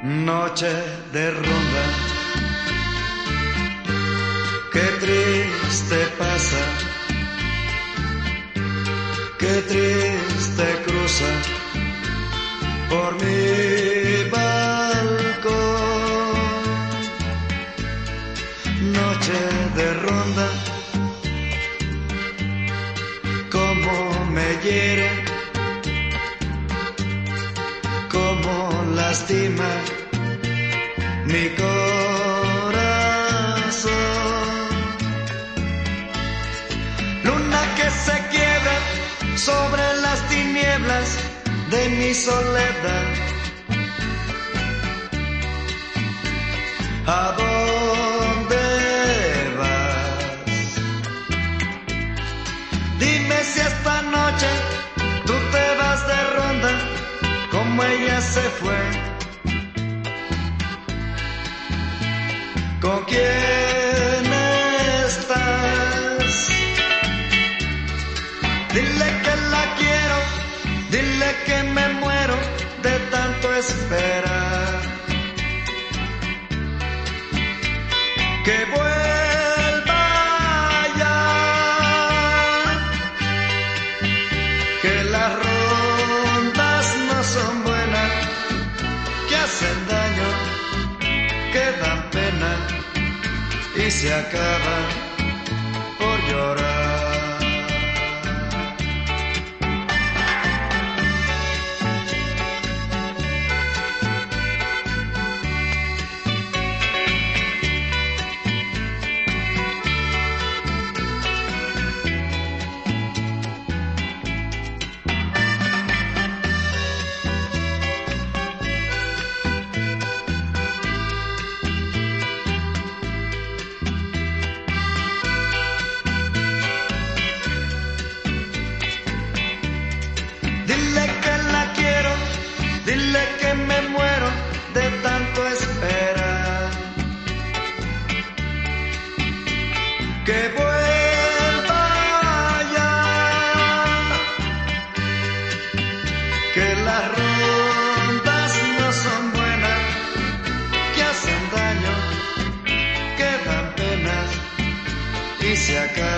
Noche de ronda, qué triste pasa, qué triste cruza por mi balcón. Noche de ronda, cómo me hiere, cómo lastima mi corazón. Luna que se quiebra sobre las tinieblas de mi soledad. ¿A dónde vas? Dime si esta noche tú te vas de ronda como ella se fue. ¿Con quién estás? Dile que la quiero, dile que me muero de tanto esperar. Que vuelva ya, que las rondas no son buenas, que hacen daño, que dan pena y se acaba por llorar. Dile que me muero de tanto esperar. Que vuelva ya, que las rondas no son buenas, que hacen daño, que dan penas y se acaban